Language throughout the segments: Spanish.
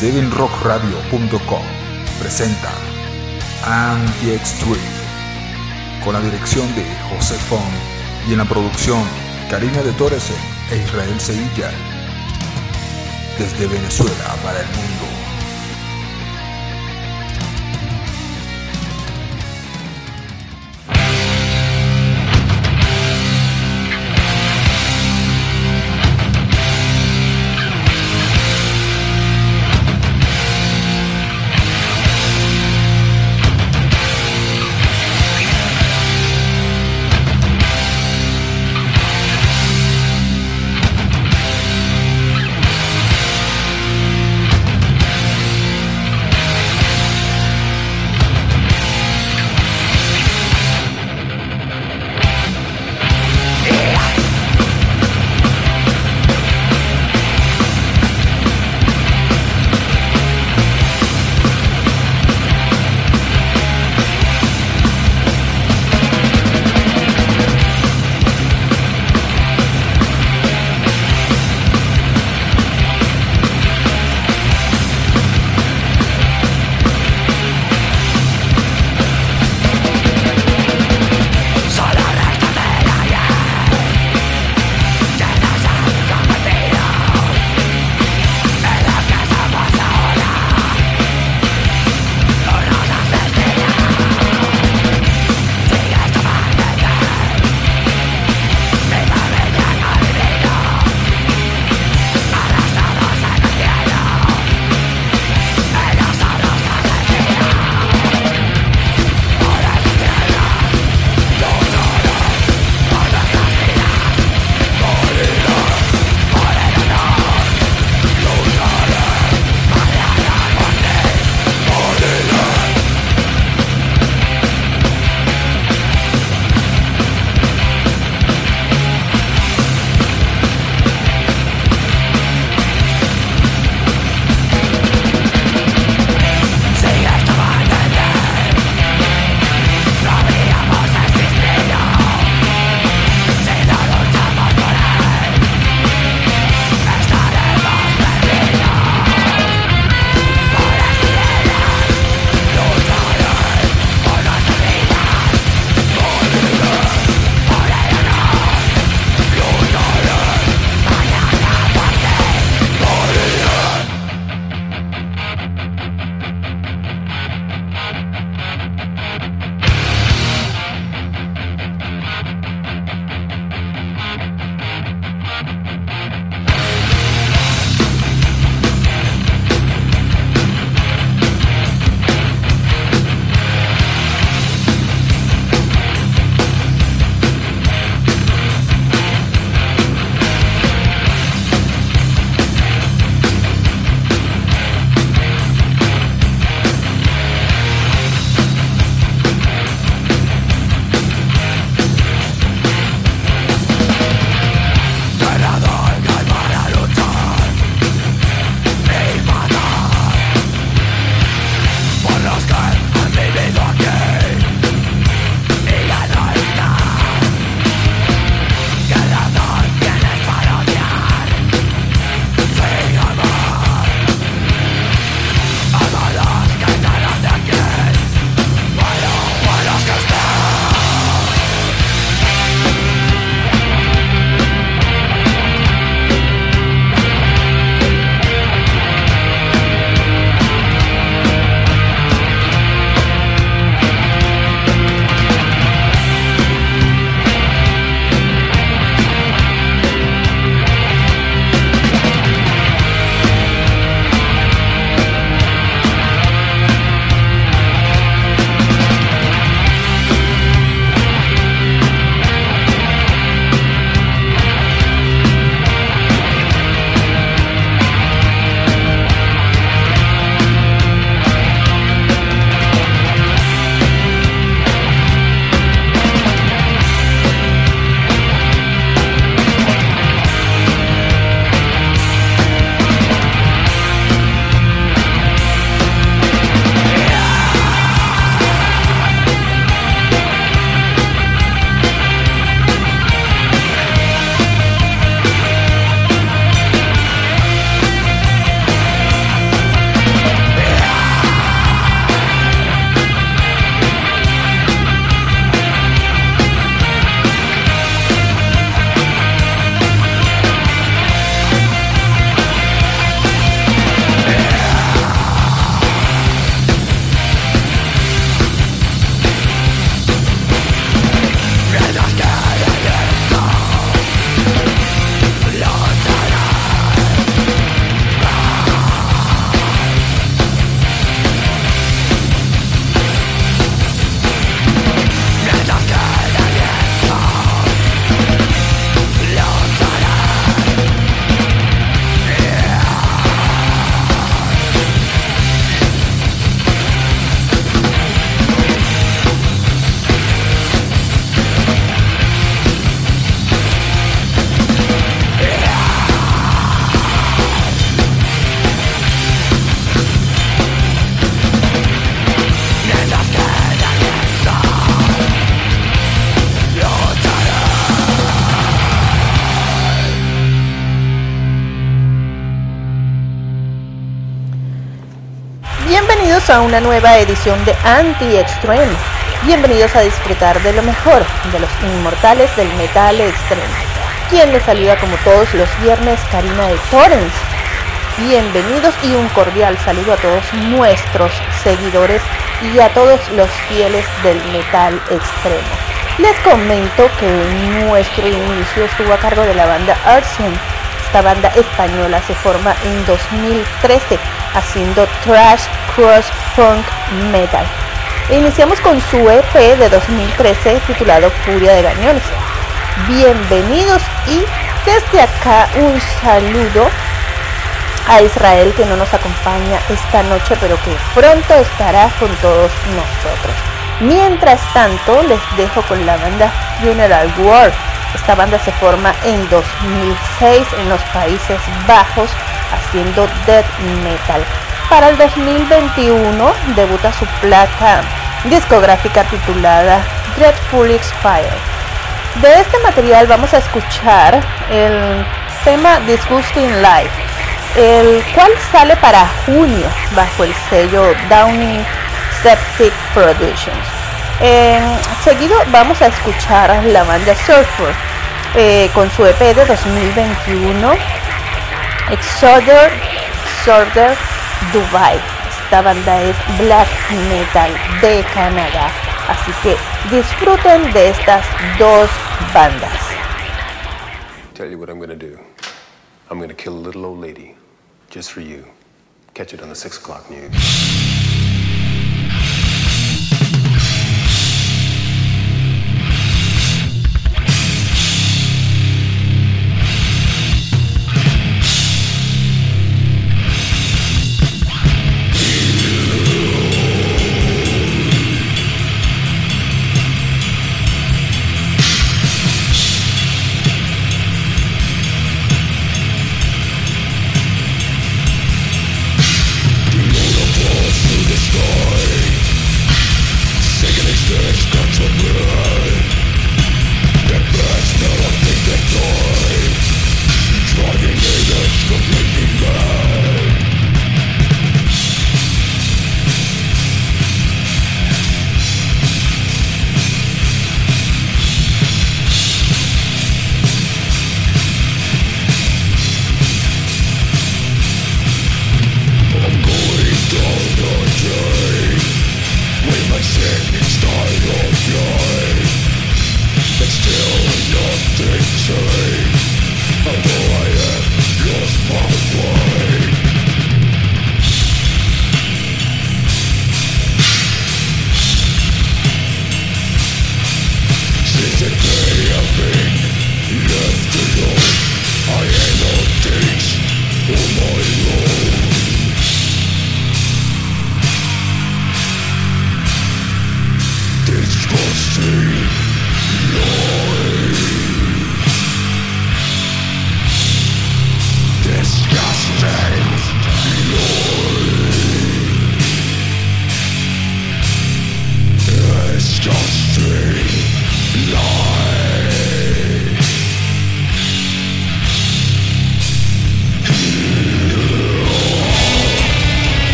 7rockradio.com presenta Anti-Extreme, con la dirección de José Font y en la producción Karina de Torres e Israel Sevilla, desde Venezuela para el mundo. Bienvenidos a una nueva edición de Anti-Extreme. Bienvenidos a disfrutar de lo mejor de los inmortales del metal extremo. Quien les saluda como todos los viernes, Karina de Torrens. Bienvenidos y un cordial saludo a todos nuestros seguidores y a todos los fieles del metal extremo. Les comento que nuestro inicio estuvo a cargo de la banda Arsene. Esta banda española se forma en 2013 haciendo thrash, cross, punk, metal. Iniciamos con su EP de 2013 titulado Furia de Gañones. Bienvenidos y desde acá un saludo a Israel, que no nos acompaña esta noche pero que pronto estará con todos nosotros. Mientras tanto les dejo con la banda Funeral War. Esta banda se forma en 2006 en los Países Bajos haciendo death metal. Para el 2021 debuta su placa discográfica titulada Dreadfully Expired. De este material vamos a escuchar el tema Disgusting Life, el cual sale para junio bajo el sello Downing Septic Productions. Seguido vamos a escuchar la banda Surfer con su EP de 2021 Exorder Dubai. Esta banda es black metal de Canadá, así que disfruten de estas dos bandas. Tell you what I'm gonna do. I'm gonna kill a little old lady just for you. Catch it on the 6 o'clock news. Boss.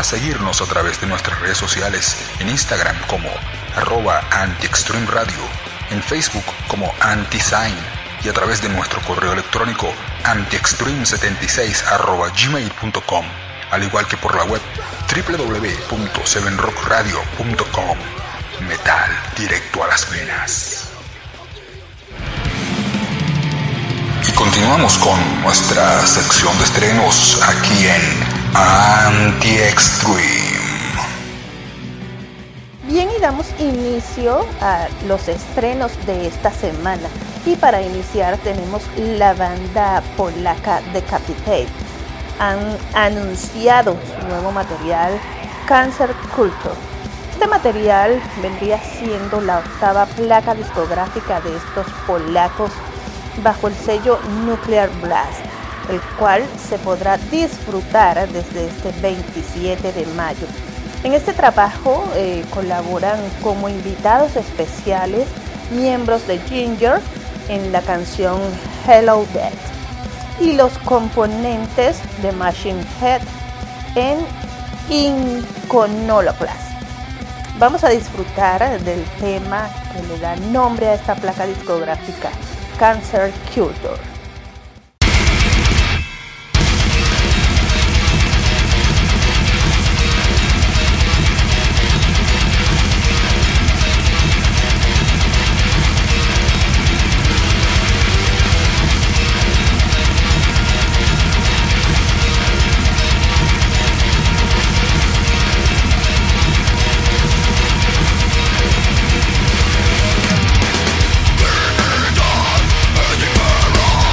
podrás seguirnos a través de nuestras redes sociales en Instagram como @antiextremeradio, en Facebook como antisign y a través de nuestro correo electrónico antiextreme76@gmail.com, al igual que por la web www.7rockradio.com. Metal directo a las venas. Y continuamos con nuestra sección de estrenos aquí en Anti-Extreme. Bien, y damos inicio a los estrenos de esta semana. Y para iniciar tenemos la banda polaca Decapitate. Han anunciado su nuevo material, Cancer Culture. Este material vendría siendo la octava placa discográfica de estos polacos bajo el sello Nuclear Blast, el cual se podrá disfrutar desde este 27 de mayo. En este trabajo colaboran como invitados especiales miembros de Ginger en la canción Hello Death y los componentes de Machine Head en Iconoclast. Vamos a disfrutar del tema que le da nombre a esta placa discográfica, Cancer Culture. Anti-Terror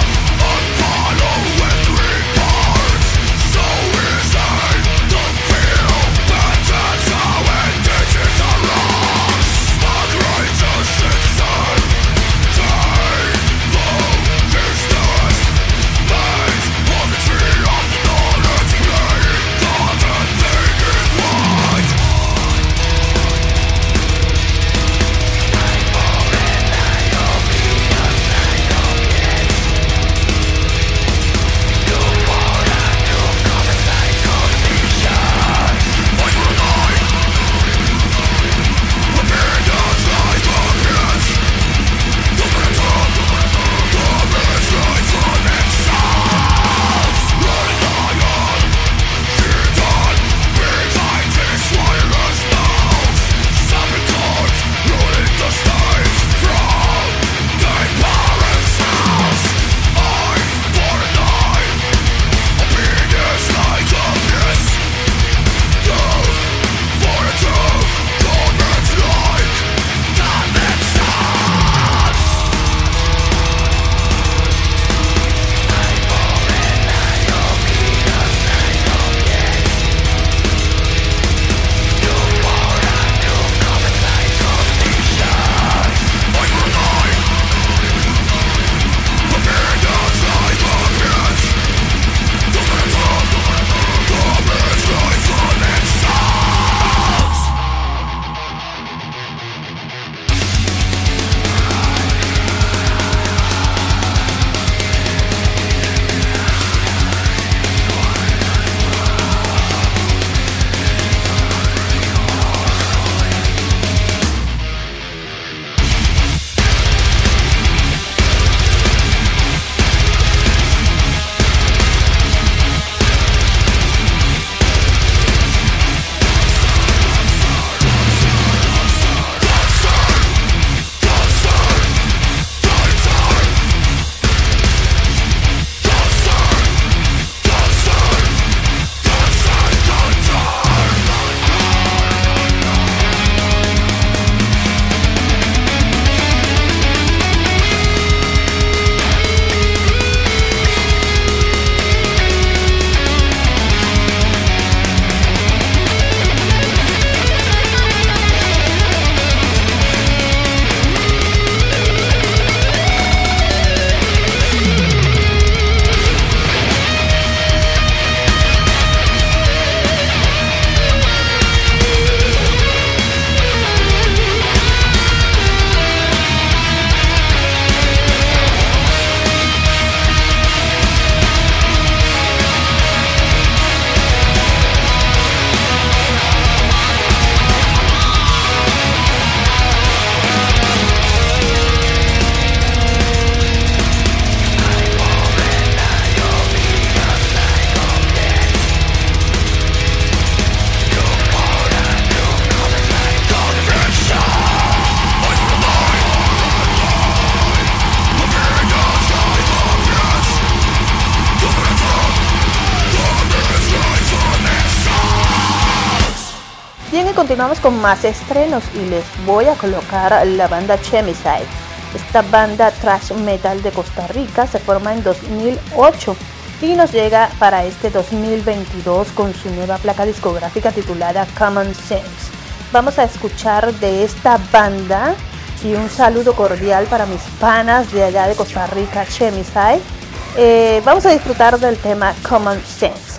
Bien, y continuamos con más estrenos y les voy a colocar la banda Chemicide. Esta banda thrash metal de Costa Rica se forma en 2008 y nos llega para este 2022 con su nueva placa discográfica titulada Common Sense. Vamos a escuchar de esta banda y un saludo cordial para mis panas de allá de Costa Rica, Chemicide. Vamos a disfrutar del tema Common Sense.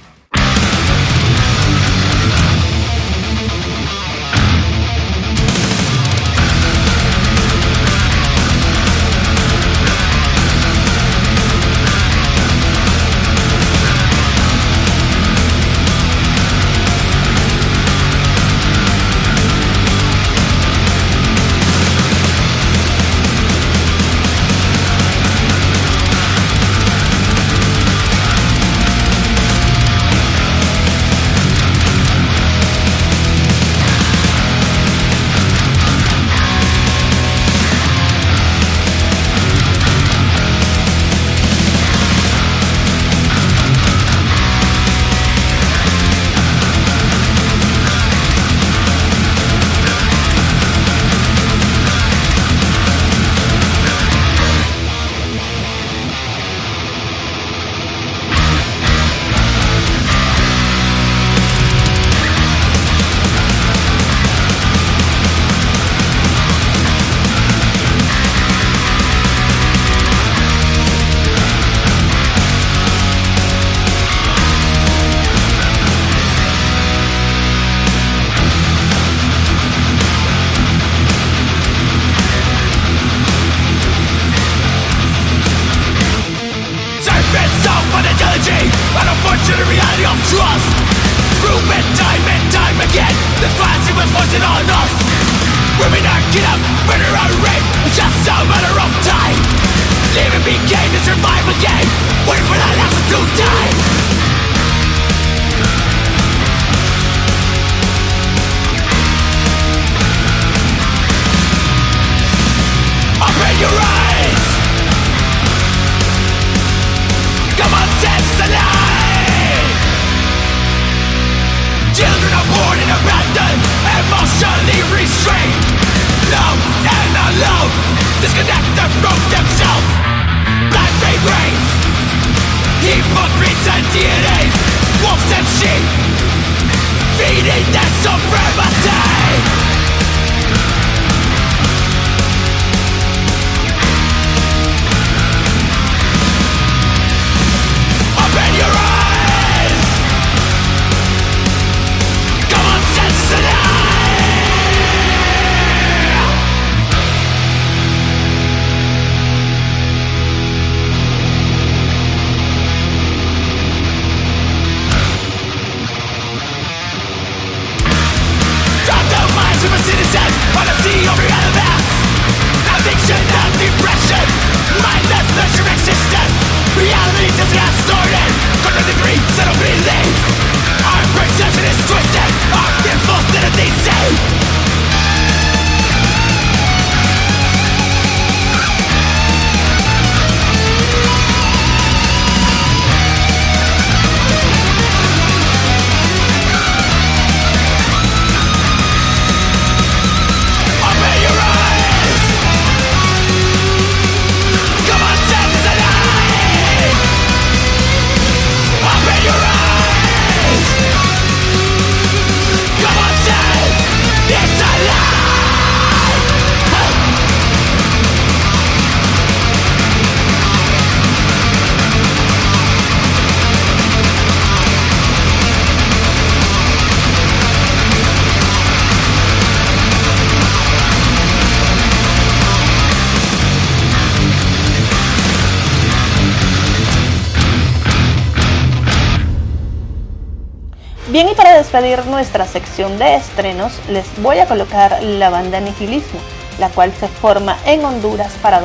Bien, y para despedir nuestra sección de estrenos, les voy a colocar la banda Nihilismo, la cual se forma en Honduras para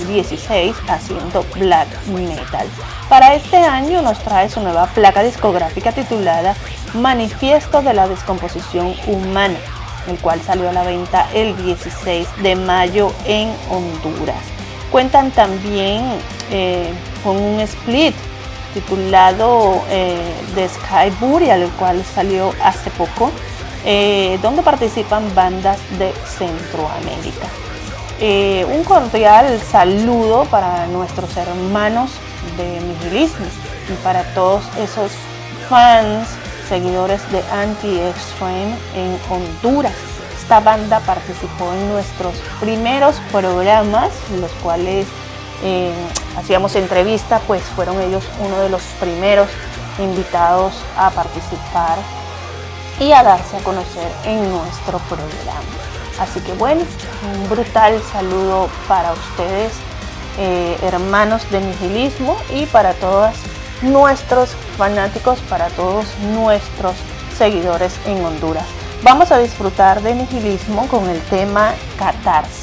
2016 haciendo black metal. Para este año nos trae su nueva placa discográfica titulada Manifiesto de la Descomposición Humana, el cual salió a la venta el 16 de mayo en Honduras. Cuentan también con un split titulado The Sky Burial, el cual salió hace poco. donde participan bandas de Centroamérica. Un cordial saludo para nuestros hermanos de Nihilismo y para todos esos fans, seguidores de Anti-Extreme en Honduras. Esta banda participó en nuestros primeros programas, los cuales hacíamos entrevista, pues fueron ellos uno de los primeros invitados a participar y a darse a conocer en nuestro programa. Así que bueno, un brutal saludo para ustedes, hermanos de Nihilismo, y para todos nuestros fanáticos, para todos nuestros seguidores en Honduras. Vamos a disfrutar de Nihilismo con el tema Catarsis.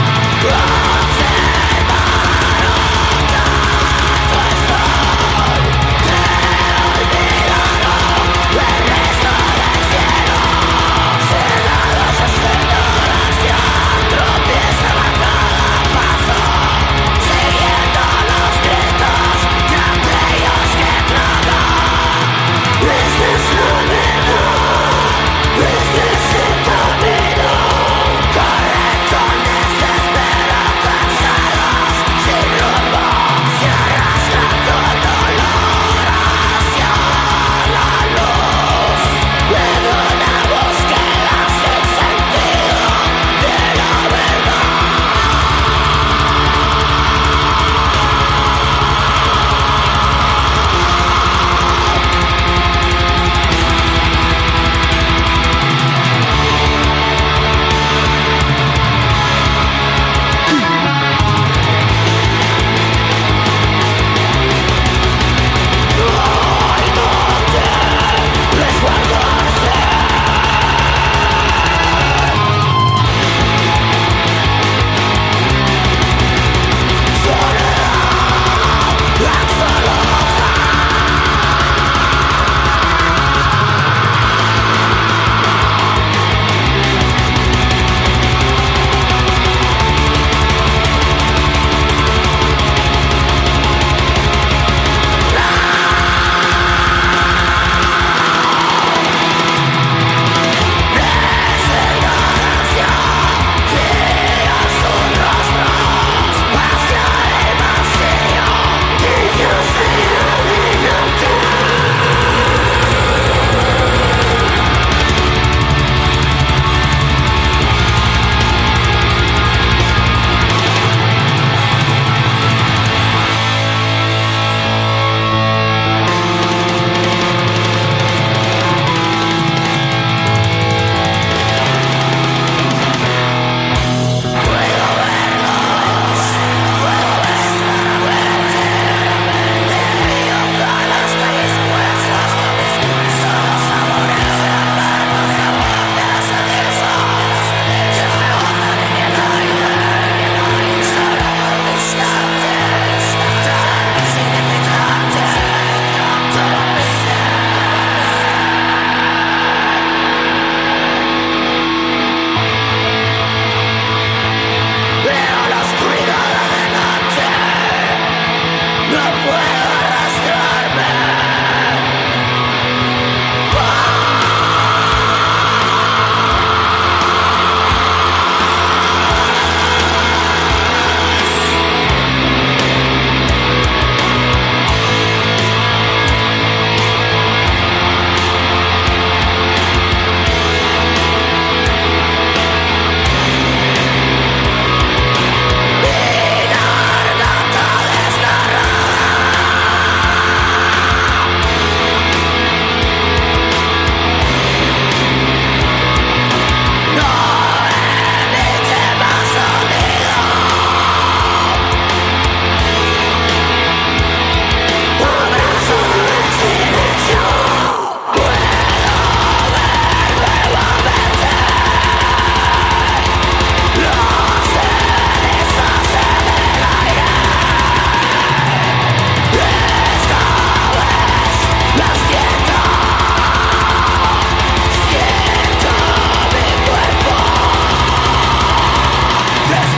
Close it, but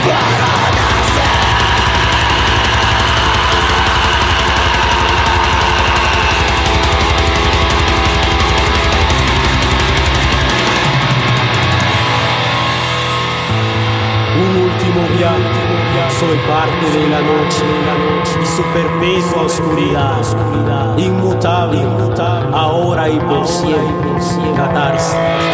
Soy parte de la noche y su perpetua oscuridad, inmutable, ahora y por siempre, catarsis.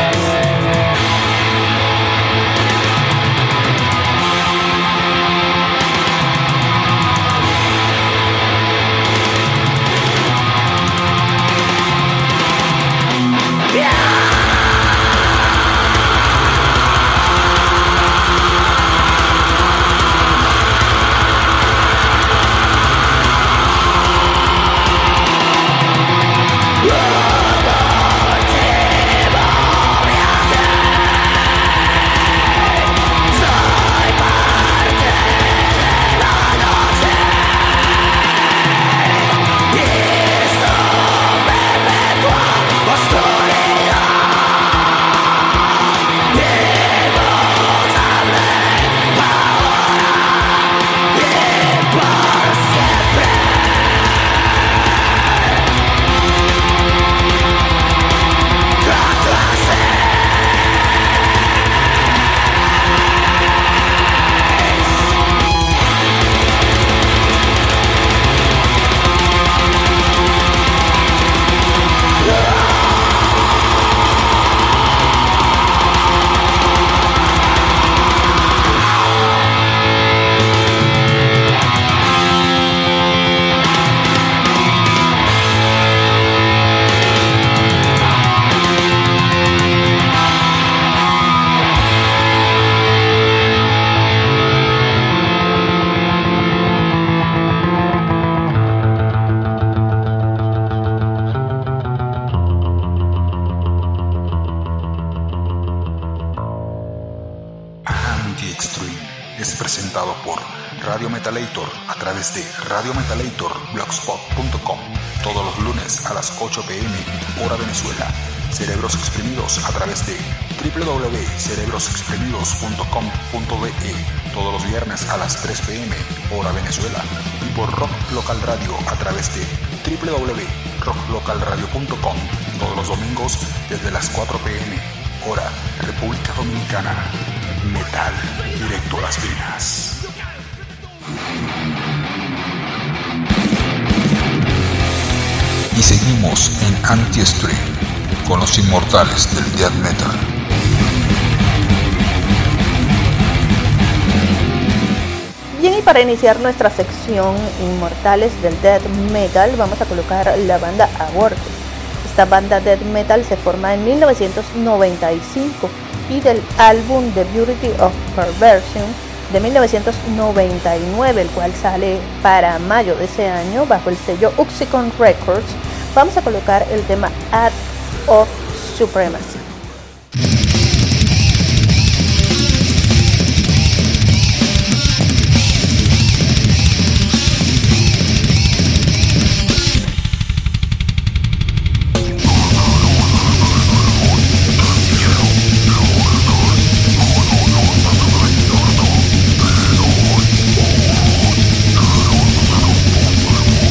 Es presentado por Radio Metalator a través de radiometalatorblogspot.com todos los lunes a las 8 p.m. hora Venezuela. Cerebros Exprimidos a través de www.cerebrosexprimidos.com.be todos los viernes a las 3 p.m. hora Venezuela. Y por Rock Local Radio a través de www.rocklocalradio.com todos los domingos desde las 4 p.m. hora República Dominicana. Metal directo a las venas. Y seguimos en Anti-Stream con los inmortales del death metal. Bien, y para iniciar nuestra sección Inmortales del Death Metal, vamos a colocar la banda Abortus. Esta banda death metal se forma en 1995 y del álbum The Beauty of Perversion de 1999, el cual sale para mayo de ese año bajo el sello Uxicon Records, vamos a colocar el tema Acts of Supremacy.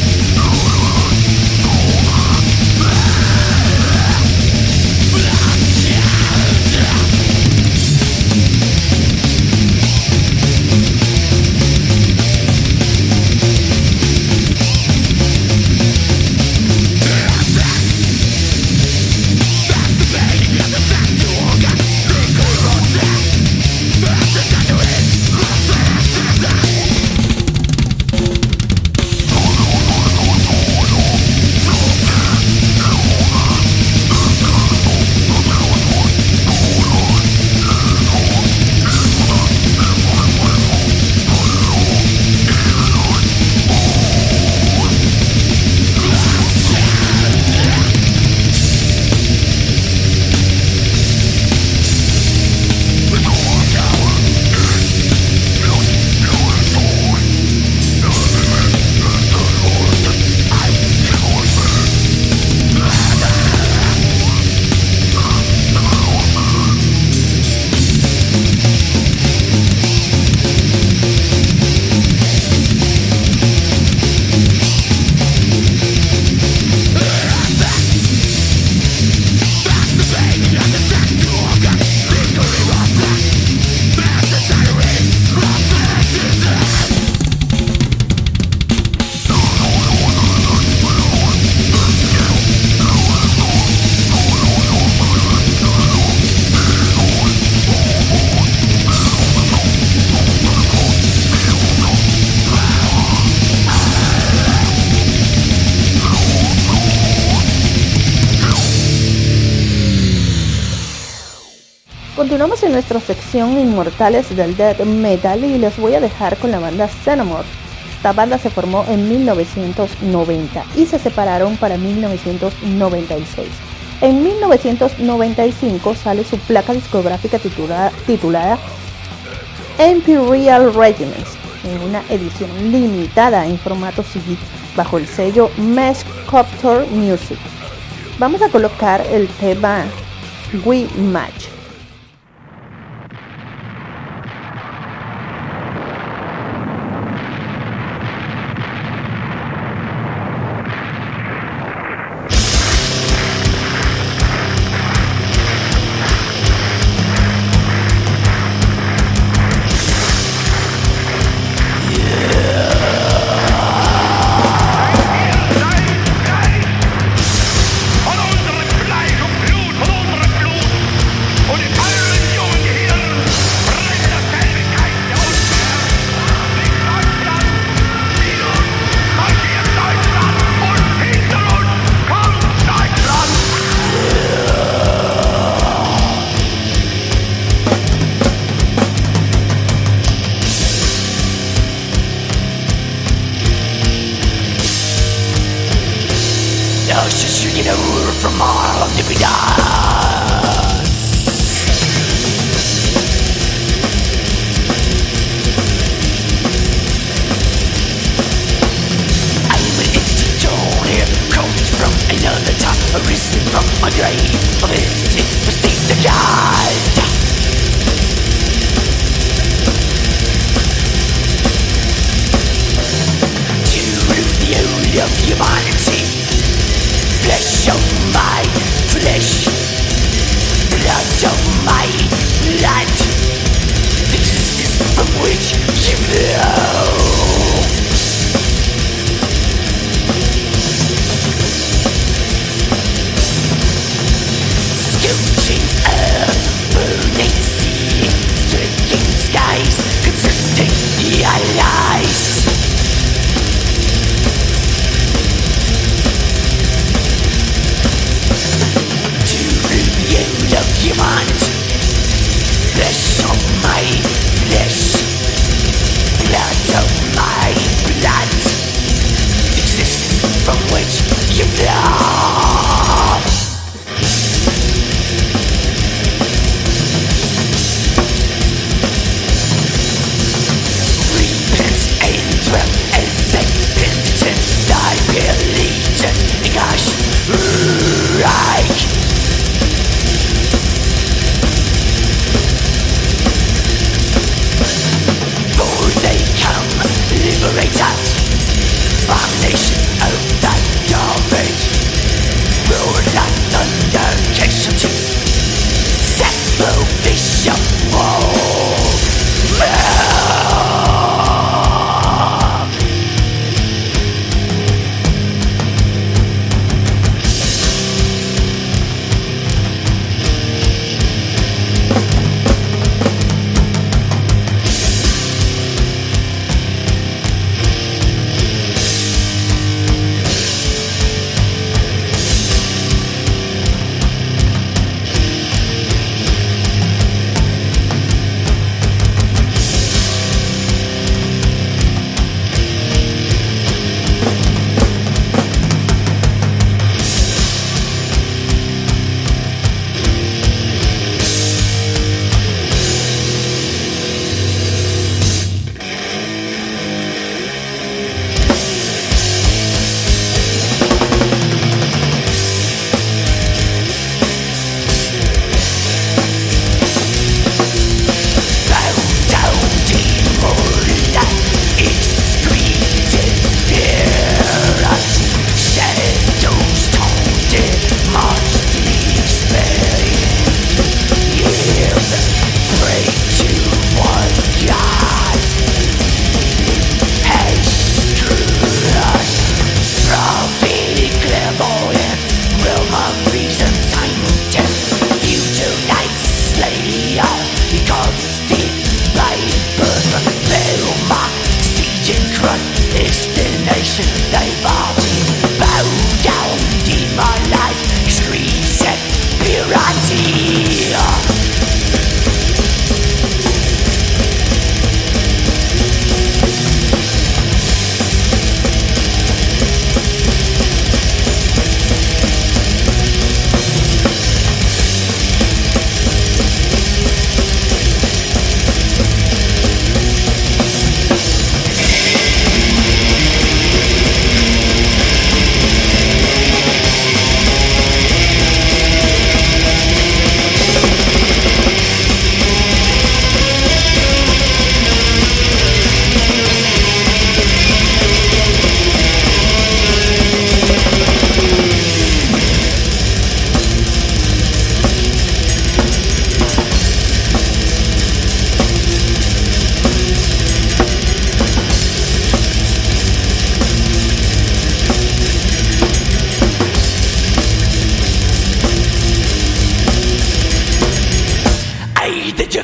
Black Continuamos en nuestra sección Inmortales del Death Metal y les voy a dejar con la banda Xenomorph. Esta banda se formó en 1990 y se separaron para 1996. En 1995 sale su placa discográfica titulada Imperial Regiments, en una edición limitada en formato CD bajo el sello Meshcopter Music. Vamos a colocar el tema We Match.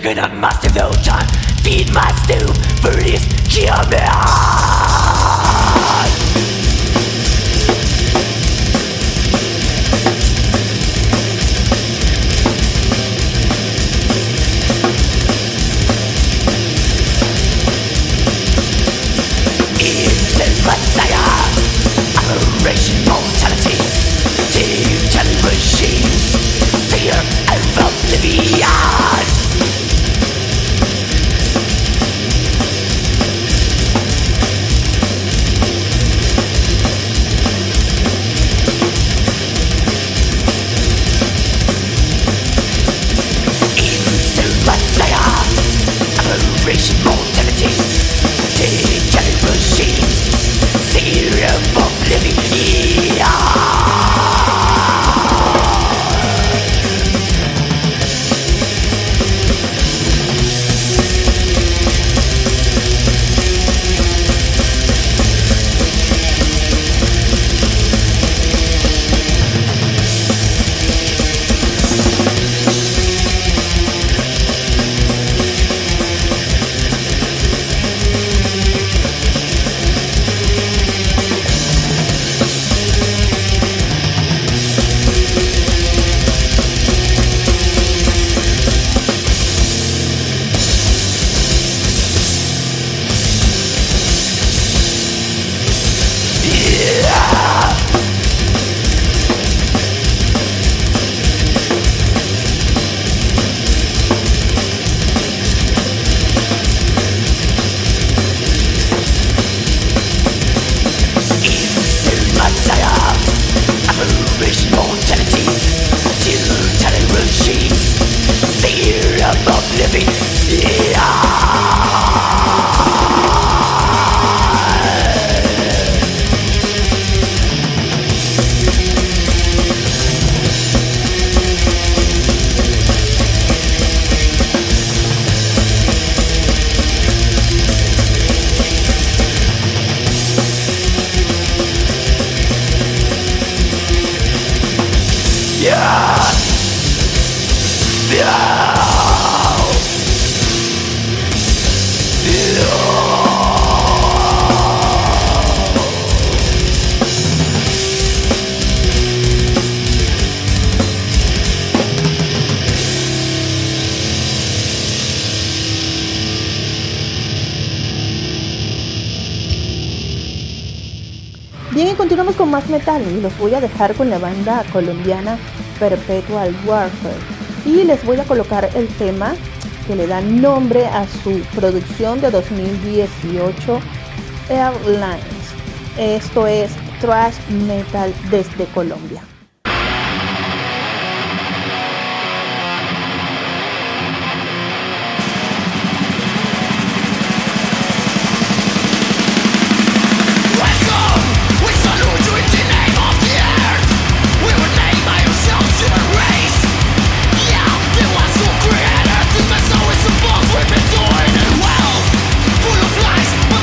cannot master the time. Feed my stew for this human. Messiah, aberration, mortality, digital machines, fear of oblivion. Instant Messiah, aberration, mortality, digital machines. Fear of oblivion. Bien, y continuamos con más metal y los voy a dejar con la banda colombiana Perpetual Warfare y les voy a colocar el tema que le da nombre a su producción de 2018, Airlines. Esto es thrash metal desde Colombia.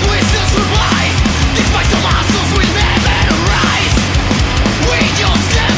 Despite the monsters we never rise, we just can't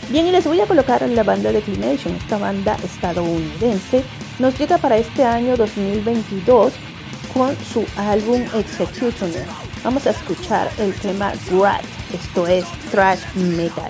Bien, y les voy a colocar la banda Declination. Esta banda estadounidense nos llega para este año 2022 con su álbum Executioner. Vamos a escuchar el tema Wrath, esto es thrash metal.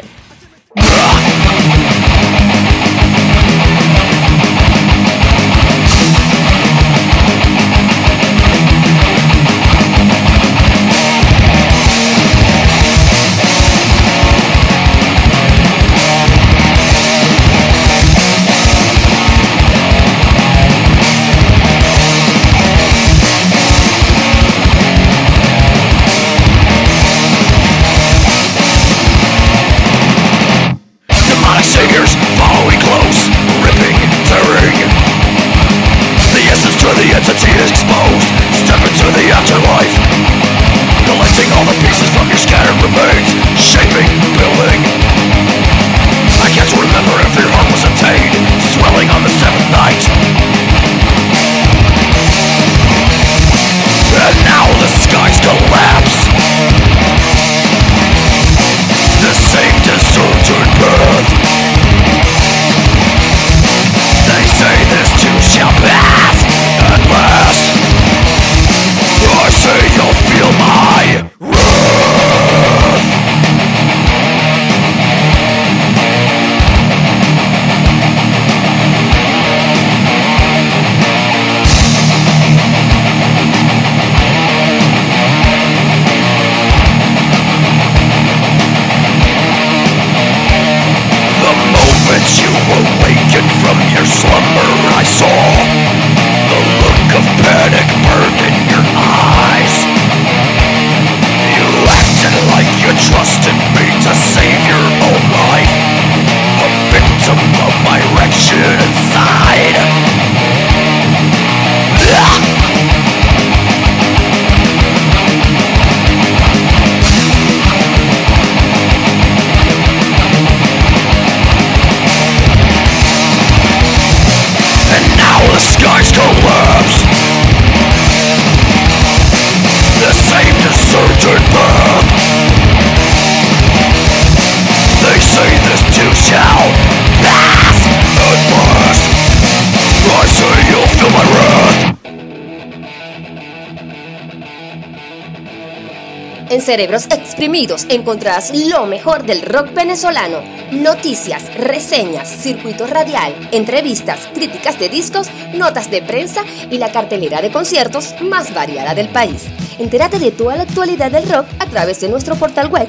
En Cerebros Exprimidos encontrarás lo mejor del rock venezolano, noticias, reseñas, circuito radial, entrevistas, críticas de discos, notas de prensa y la cartelera de conciertos más variada del país. Entérate de toda la actualidad del rock a través de nuestro portal web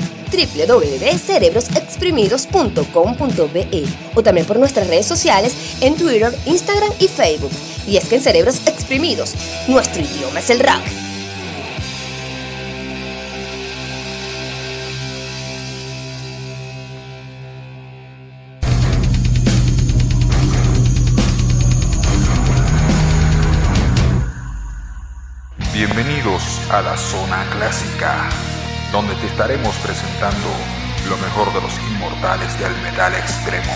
www.cerebrosexprimidos.com.be o también por nuestras redes sociales en Twitter, Instagram y Facebook. Y es que en Cerebros Exprimidos, nuestro idioma es el rock. Bienvenidos a la Zona Clásica, donde te estaremos presentando lo mejor de los inmortales del metal extremo.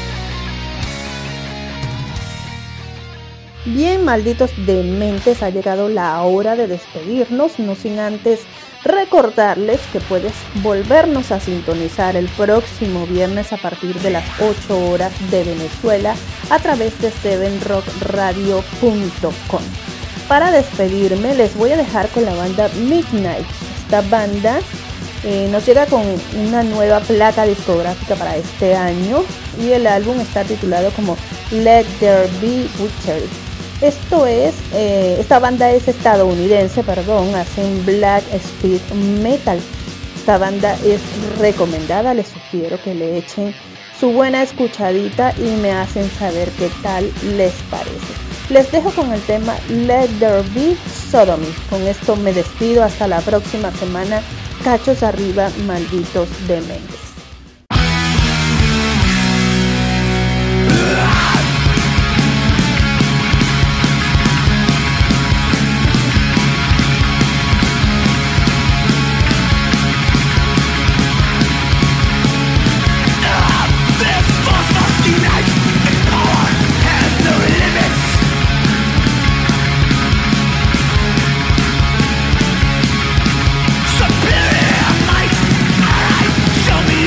Bien, malditos dementes, ha llegado la hora de despedirnos, no sin antes recordarles que puedes volvernos a sintonizar el próximo viernes a partir de las 8 horas de Venezuela a través de 7rockradio.com. Para despedirme les voy a dejar con la banda Midnight. Esta banda nos llega con una nueva placa discográfica para este año y el álbum está titulado como Let There Be Victory. Esto es, esta banda es estadounidense, hacen black speed metal. Esta banda es recomendada, les sugiero que le echen su buena escuchadita y me hacen saber qué tal les parece. Les dejo con el tema Let There Be Sodomy. Con esto me despido, hasta la próxima semana. Cachos arriba, malditos dementes. Show me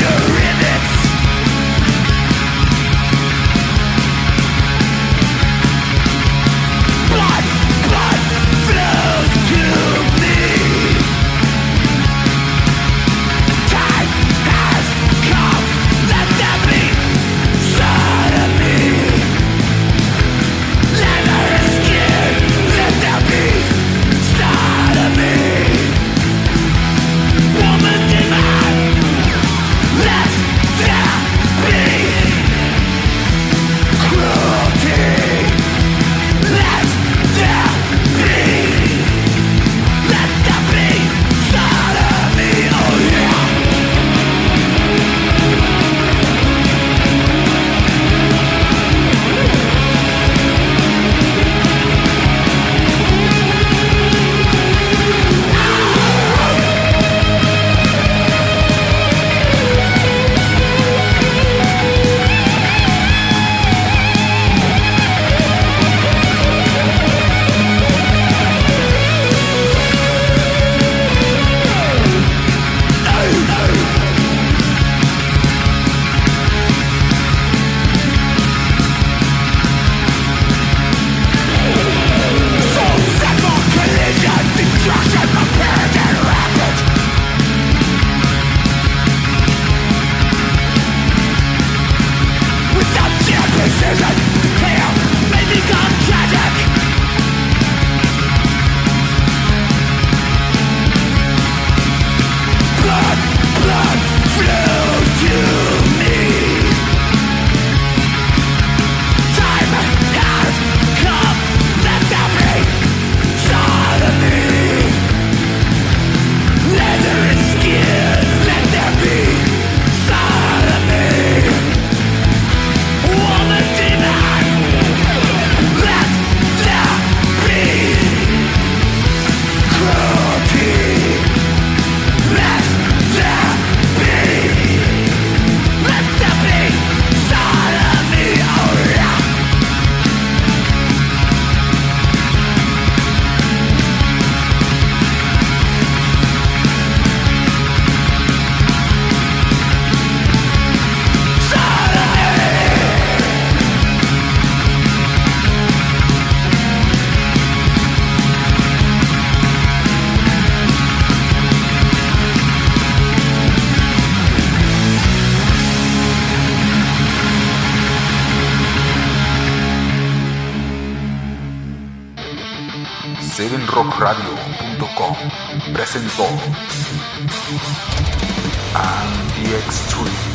7rockradio.com presentó Anti-Extreme.